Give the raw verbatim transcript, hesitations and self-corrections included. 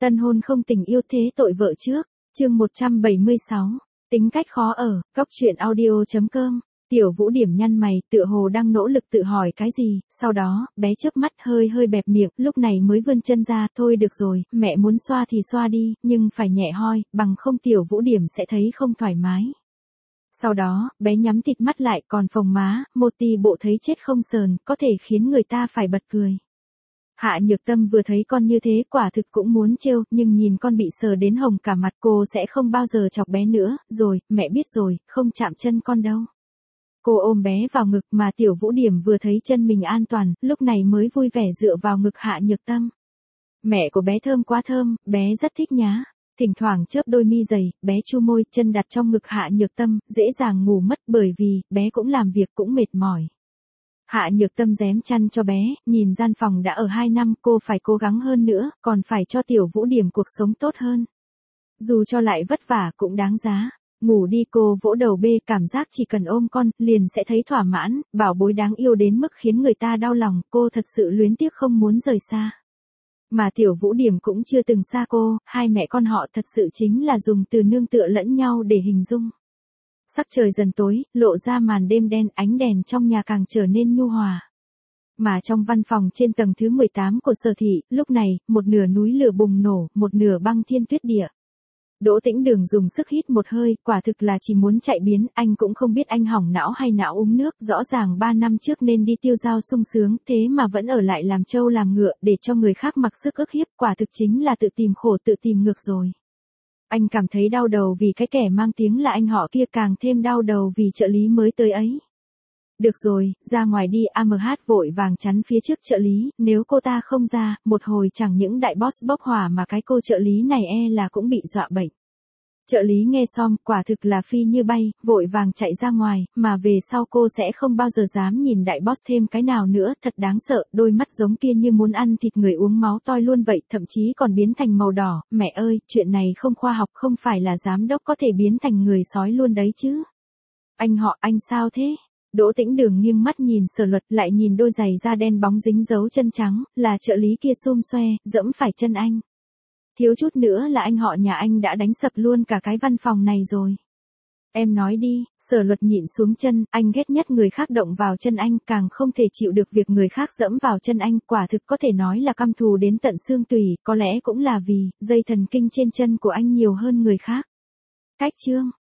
Tân hôn không tình yêu thế tội vợ trước, chương một trăm bảy mươi sáu, tính cách khó ở, góc truyện audio.com, Tiểu Vũ điểm nhăn mày, tựa hồ đang nỗ lực tự hỏi cái gì, sau đó, bé chớp mắt hơi hơi bẹp miệng, lúc này mới vươn chân ra, thôi được rồi, mẹ muốn xoa thì xoa đi, nhưng phải nhẹ hoi, bằng không Tiểu Vũ điểm sẽ thấy không thoải mái. Sau đó, bé nhắm thịt mắt lại còn phồng má, một tì bộ thấy chết không sờn, có thể khiến người ta phải bật cười. Hạ Nhược Tâm vừa thấy con như thế quả thực cũng muốn trêu, nhưng nhìn con bị sờ đến hồng cả mặt cô sẽ không bao giờ chọc bé nữa, rồi, mẹ biết rồi, không chạm chân con đâu. Cô ôm bé vào ngực mà Tiểu Vũ điểm vừa thấy chân mình an toàn, lúc này mới vui vẻ dựa vào ngực Hạ Nhược Tâm. Mẹ của bé thơm quá thơm, bé rất thích nhá. Thỉnh thoảng chớp đôi mi dày, bé chu môi, chân đặt trong ngực Hạ Nhược Tâm, dễ dàng ngủ mất bởi vì, bé cũng làm việc cũng mệt mỏi. Hạ Nhược Tâm rém chăn cho bé, nhìn gian phòng đã ở hai năm, cô phải cố gắng hơn nữa, còn phải cho Tiểu Vũ điểm cuộc sống tốt hơn. Dù cho lại vất vả cũng đáng giá. Ngủ đi, cô vỗ đầu bê, cảm giác chỉ cần ôm con, liền sẽ thấy thỏa mãn, bảo bối đáng yêu đến mức khiến người ta đau lòng, cô thật sự luyến tiếc không muốn rời xa. Mà Tiểu Vũ điểm cũng chưa từng xa cô, hai mẹ con họ thật sự chính là dùng từ nương tựa lẫn nhau để hình dung. Sắc trời dần tối, lộ ra màn đêm đen, ánh đèn trong nhà càng trở nên nhu hòa. Mà trong văn phòng trên tầng thứ mười tám của Sở Thị, lúc này, một nửa núi lửa bùng nổ, một nửa băng thiên tuyết địa. Đỗ Tĩnh Đường dùng sức hít một hơi, quả thực là chỉ muốn chạy biến, anh cũng không biết anh hỏng não hay não uống nước, rõ ràng ba năm trước nên đi tiêu dao sung sướng, thế mà vẫn ở lại làm trâu làm ngựa, để cho người khác mặc sức ức hiếp, quả thực chính là tự tìm khổ tự tìm ngược rồi. Anh cảm thấy đau đầu vì cái kẻ mang tiếng là anh họ kia, càng thêm đau đầu vì trợ lý mới tới ấy. Được rồi, ra ngoài đi, a em hát vội vàng chắn phía trước trợ lý, nếu cô ta không ra, một hồi chẳng những đại boss bốc hỏa mà cái cô trợ lý này e là cũng bị dọa bệnh. Trợ lý nghe xong, quả thực là phi như bay, vội vàng chạy ra ngoài, mà về sau cô sẽ không bao giờ dám nhìn đại boss thêm cái nào nữa, thật đáng sợ, đôi mắt giống kia như muốn ăn thịt người uống máu toi luôn vậy, thậm chí còn biến thành màu đỏ, mẹ ơi, chuyện này không khoa học, không phải là giám đốc có thể biến thành người sói luôn đấy chứ. Anh họ, anh sao thế? Đỗ Tĩnh Đường nghiêng mắt nhìn Sở Luật, lại nhìn đôi giày da đen bóng dính dấu chân trắng, là trợ lý kia xum xoe, dẫm phải chân anh. Thiếu chút nữa là anh họ nhà anh đã đánh sập luôn cả cái văn phòng này rồi. Em nói đi, Sở Luật nhịn xuống chân, anh ghét nhất người khác động vào chân anh, càng không thể chịu được việc người khác dẫm vào chân anh, quả thực có thể nói là căm thù đến tận xương tủy, có lẽ cũng là vì, dây thần kinh trên chân của anh nhiều hơn người khác. Cách chương.